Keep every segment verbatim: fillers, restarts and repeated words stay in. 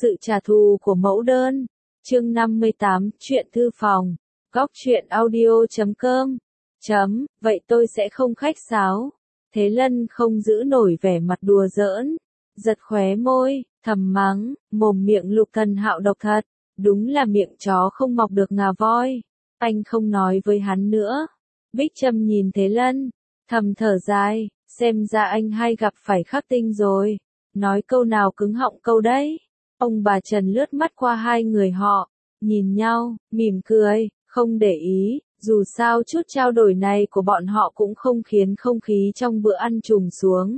Sự trả thù của mẫu đơn. Chương năm mươi tám, chuyện thư phòng. Góc truyện audio chấm com. Chấm, vậy tôi sẽ không khách sáo. Thế Lân không giữ nổi vẻ mặt đùa giỡn. Giật khóe môi, thầm mắng, mồm miệng Lục Thần Hạo độc thật. Đúng là miệng chó không mọc được ngà voi. Anh không nói với hắn nữa. Bích Trâm nhìn Thế Lân, thầm thở dài, xem ra anh hay gặp phải khắc tinh rồi. Nói câu nào cứng họng câu đấy. Ông bà Trần lướt mắt qua hai người họ, nhìn nhau, mỉm cười, không để ý, dù sao chút trao đổi này của bọn họ cũng không khiến không khí trong bữa ăn trùng xuống.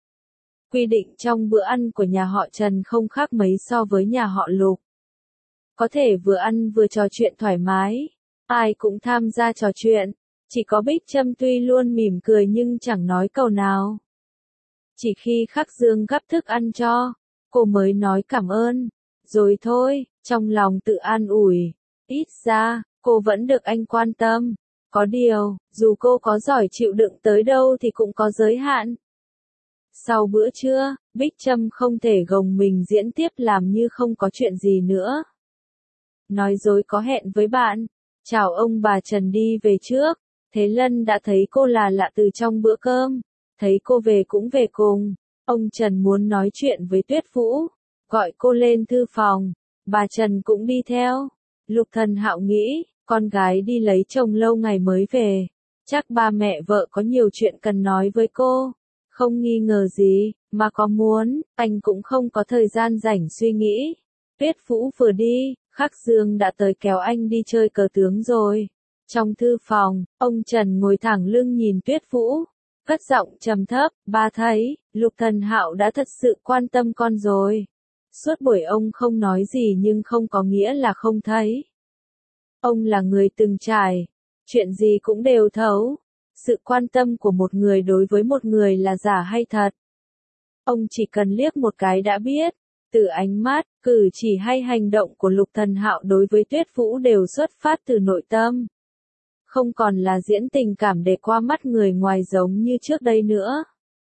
Quy định trong bữa ăn của nhà họ Trần không khác mấy so với nhà họ Lục. Có thể vừa ăn vừa trò chuyện thoải mái, ai cũng tham gia trò chuyện, chỉ có Bích Trâm tuy luôn mỉm cười nhưng chẳng nói câu nào. Chỉ khi Khắc Dương gắp thức ăn cho, cô mới nói cảm ơn, rồi thôi, trong lòng tự an ủi, ít ra, cô vẫn được anh quan tâm. Có điều, dù cô có giỏi chịu đựng tới đâu thì cũng có giới hạn. Sau bữa trưa, Bích Trâm không thể gồng mình diễn tiếp làm như không có chuyện gì nữa. Nói dối có hẹn với bạn, chào ông bà Trần đi về trước, Thế Lân đã thấy cô là lạ từ trong bữa cơm, thấy cô về cũng về cùng. Ông Trần muốn nói chuyện với Tuyết Vũ, gọi cô lên thư phòng, bà Trần cũng đi theo. Lục Thần Hạo nghĩ, con gái đi lấy chồng lâu ngày mới về, chắc ba mẹ vợ có nhiều chuyện cần nói với cô. Không nghi ngờ gì, mà có muốn, anh cũng không có thời gian rảnh suy nghĩ. Tuyết Vũ vừa đi, Khắc Dương đã tới kéo anh đi chơi cờ tướng rồi. Trong thư phòng, ông Trần ngồi thẳng lưng nhìn Tuyết Vũ, cất giọng trầm thấp, ba thấy, Lục Thần Hạo đã thật sự quan tâm con rồi. Suốt buổi ông không nói gì nhưng không có nghĩa là không thấy. Ông là người từng trải, chuyện gì cũng đều thấu. Sự quan tâm của một người đối với một người là giả hay thật. Ông chỉ cần liếc một cái đã biết, từ ánh mắt, cử chỉ hay hành động của Lục Thần Hạo đối với Tuyết Vũ đều xuất phát từ nội tâm. Không còn là diễn tình cảm để qua mắt người ngoài giống như trước đây nữa.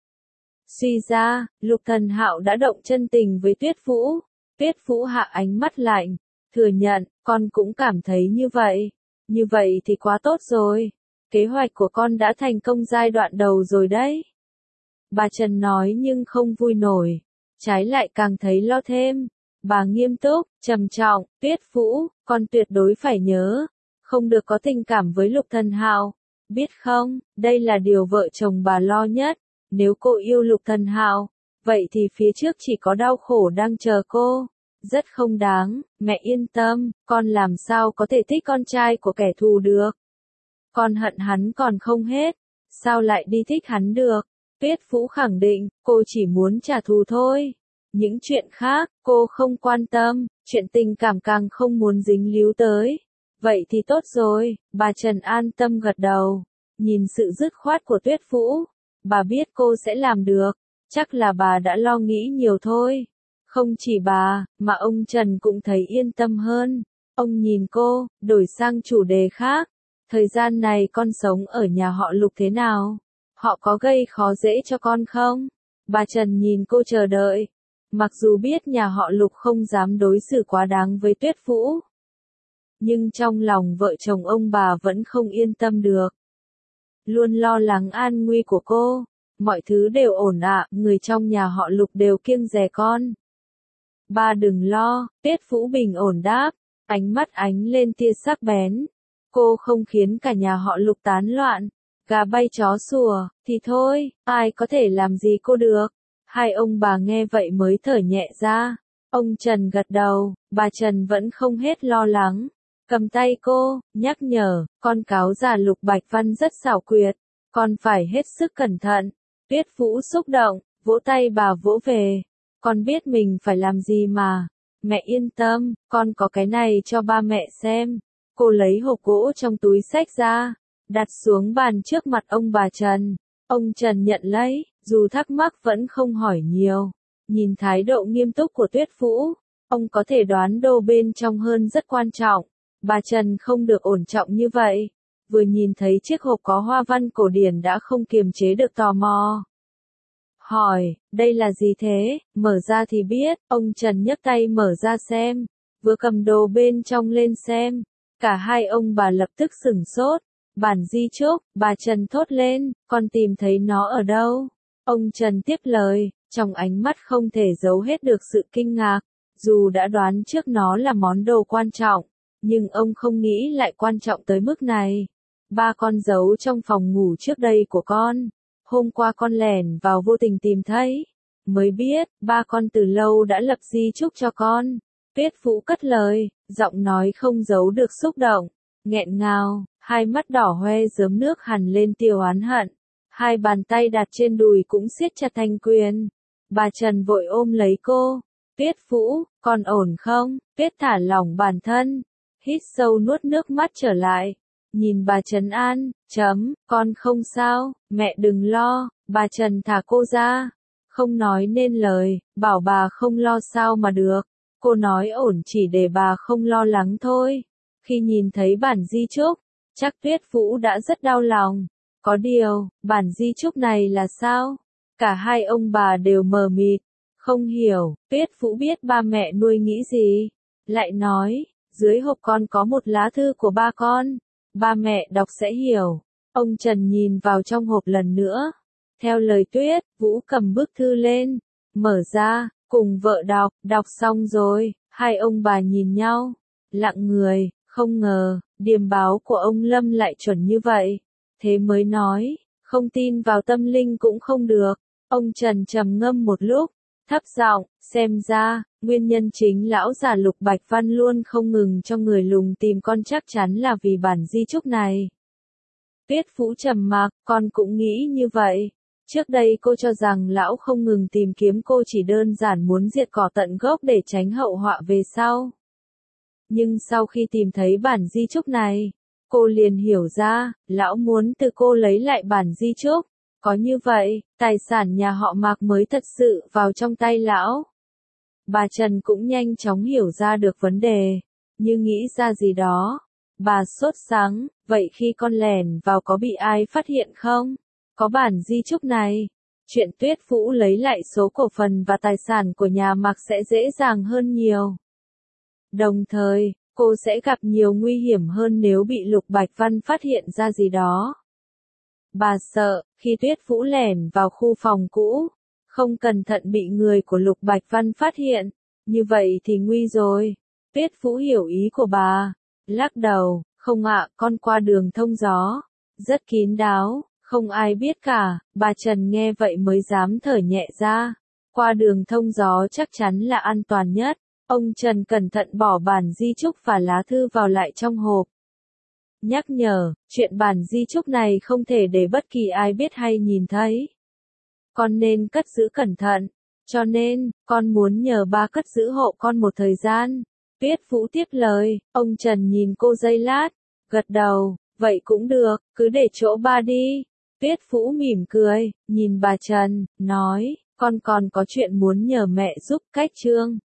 Suy ra, Lục Thần Hạo đã động chân tình với Tuyết Vũ. Tuyết Vũ hạ ánh mắt lạnh, thừa nhận, con cũng cảm thấy như vậy. Như vậy thì quá tốt rồi. Kế hoạch của con đã thành công giai đoạn đầu rồi đấy. Bà Trần nói nhưng không vui nổi. Trái lại càng thấy lo thêm. Bà nghiêm túc, trầm trọng, Tuyết Vũ, con tuyệt đối phải nhớ. Không được có tình cảm với Lục Thần Hạo. Biết không, đây là điều vợ chồng bà lo nhất. Nếu cô yêu Lục Thần Hạo, vậy thì phía trước chỉ có đau khổ đang chờ cô. Rất không đáng, mẹ yên tâm, con làm sao có thể thích con trai của kẻ thù được. Con hận hắn còn không hết, sao lại đi thích hắn được? Tuyết Vũ khẳng định, cô chỉ muốn trả thù thôi. Những chuyện khác, cô không quan tâm, chuyện tình cảm càng không muốn dính líu tới. Vậy thì tốt rồi, bà Trần an tâm gật đầu. Nhìn sự dứt khoát của Tuyết Vũ, bà biết cô sẽ làm được, chắc là bà đã lo nghĩ nhiều thôi. Không chỉ bà, mà ông Trần cũng thấy yên tâm hơn. Ông nhìn cô, đổi sang chủ đề khác. Thời gian này con sống ở nhà họ Lục thế nào? Họ có gây khó dễ cho con không? Bà Trần nhìn cô chờ đợi. Mặc dù biết nhà họ Lục không dám đối xử quá đáng với Tuyết Vũ, nhưng trong lòng vợ chồng ông bà vẫn không yên tâm được. Luôn lo lắng an nguy của cô. Mọi thứ đều ổn ạ, người trong nhà họ Lục đều kiêng dè con. Ba đừng lo, Tuyết Vũ bình ổn đáp, ánh mắt ánh lên tia sắc bén. Cô không khiến cả nhà họ Lục tán loạn, gà bay chó sủa, thì thôi, ai có thể làm gì cô được. Hai ông bà nghe vậy mới thở nhẹ ra. Ông Trần gật đầu, bà Trần vẫn không hết lo lắng. Cầm tay cô, nhắc nhở, con cáo già Lục Bạch Văn rất xảo quyệt, con phải hết sức cẩn thận. Tuyết Vũ xúc động, vỗ tay bà vỗ về. Con biết mình phải làm gì mà. Mẹ yên tâm, con có cái này cho ba mẹ xem. Cô lấy hộp gỗ trong túi xách ra, đặt xuống bàn trước mặt ông bà Trần. Ông Trần nhận lấy, dù thắc mắc vẫn không hỏi nhiều. Nhìn thái độ nghiêm túc của Tuyết Vũ, ông có thể đoán đồ bên trong hơn rất quan trọng. Bà Trần không được ổn trọng như vậy. Vừa nhìn thấy chiếc hộp có hoa văn cổ điển đã không kiềm chế được tò mò. hỏi, đây là gì thế, mở ra thì biết, ông Trần nhấc tay mở ra xem, vừa cầm đồ bên trong lên xem, cả hai ông bà lập tức sửng sốt, bản di chúc, bà Trần thốt lên, con tìm thấy nó ở đâu? Ông Trần tiếp lời, trong ánh mắt không thể giấu hết được sự kinh ngạc, dù đã đoán trước nó là món đồ quan trọng, nhưng ông không nghĩ lại quan trọng tới mức này. Ba con giấu trong phòng ngủ trước đây của con. Hôm qua con lẻn vào vô tình tìm thấy. Mới biết, ba con từ lâu đã lập di chúc cho con. Tuyết Vũ cất lời, giọng nói không giấu được xúc động. Nghẹn ngào, hai mắt đỏ hoe rớm nước hằn lên tiêu oán hận. Hai bàn tay đặt trên đùi cũng siết chặt thành quyền. Bà Trần vội ôm lấy cô. Tuyết Vũ, con ổn không? Tuyết thả lỏng bản thân. Hít sâu nuốt nước mắt trở lại. Nhìn bà Trần an, chấm, con không sao, mẹ đừng lo, bà Trần thả cô ra. Không nói nên lời, bảo bà không lo sao mà được. Cô nói ổn chỉ để bà không lo lắng thôi. Khi nhìn thấy bản di chúc, chắc Tuyết Vũ đã rất đau lòng. Có điều, bản di chúc này là sao? Cả hai ông bà đều mờ mịt, không hiểu, Tuyết Vũ biết ba mẹ nuôi nghĩ gì. Lại nói, dưới hộp con có một lá thư của ba con. Ba mẹ đọc sẽ hiểu. Ông Trần nhìn vào trong hộp lần nữa. Theo lời Tuyết, Vũ cầm bức thư lên, mở ra, cùng vợ đọc, đọc xong rồi, hai ông bà nhìn nhau, lặng người, không ngờ, điềm báo của ông Lâm lại chuẩn như vậy. Thế mới nói, không tin vào tâm linh cũng không được. Ông Trần trầm ngâm một lúc, thấp giọng, xem ra, nguyên nhân chính lão già Lục Bạch Văn luôn không ngừng cho người lùng tìm con chắc chắn là vì bản di chúc này. Tuyết Vũ trầm mặc, con cũng nghĩ như vậy. Trước đây cô cho rằng lão không ngừng tìm kiếm cô chỉ đơn giản muốn diệt cỏ tận gốc để tránh hậu họa về sau. Nhưng sau khi tìm thấy bản di chúc này, cô liền hiểu ra, lão muốn từ cô lấy lại bản di chúc. Có như vậy, tài sản nhà họ Mạc mới thật sự vào trong tay lão. Bà Trần cũng nhanh chóng hiểu ra được vấn đề, như nghĩ ra gì đó. Bà sốt sắng, vậy khi con lẻn vào có bị ai phát hiện không? Có bản di chúc này, chuyện Tuyết Vũ lấy lại số cổ phần và tài sản của nhà Mạc sẽ dễ dàng hơn nhiều. Đồng thời, cô sẽ gặp nhiều nguy hiểm hơn nếu bị Lục Bạch Văn phát hiện ra gì đó. Bà sợ, khi Tuyết Vũ lẻn vào khu phòng cũ, không cẩn thận bị người của Lục Bạch Văn phát hiện, như vậy thì nguy rồi. Tuyết Vũ hiểu ý của bà, lắc đầu, không ạ, con qua đường thông gió, rất kín đáo, không ai biết cả. Bà Trần nghe vậy mới dám thở nhẹ ra, qua đường thông gió chắc chắn là an toàn nhất. Ông Trần cẩn thận bỏ bản di chúc và lá thư vào lại trong hộp. Nhắc nhở, chuyện bản di chúc này không thể để bất kỳ ai biết hay nhìn thấy. Con nên cất giữ cẩn thận, cho nên, con muốn nhờ ba cất giữ hộ con một thời gian. Tuyết Vũ tiếp lời, ông Trần nhìn cô giây lát, gật đầu, vậy cũng được, cứ để chỗ ba đi. Tuyết Vũ mỉm cười, nhìn bà Trần, nói, con còn có chuyện muốn nhờ mẹ giúp cách chương.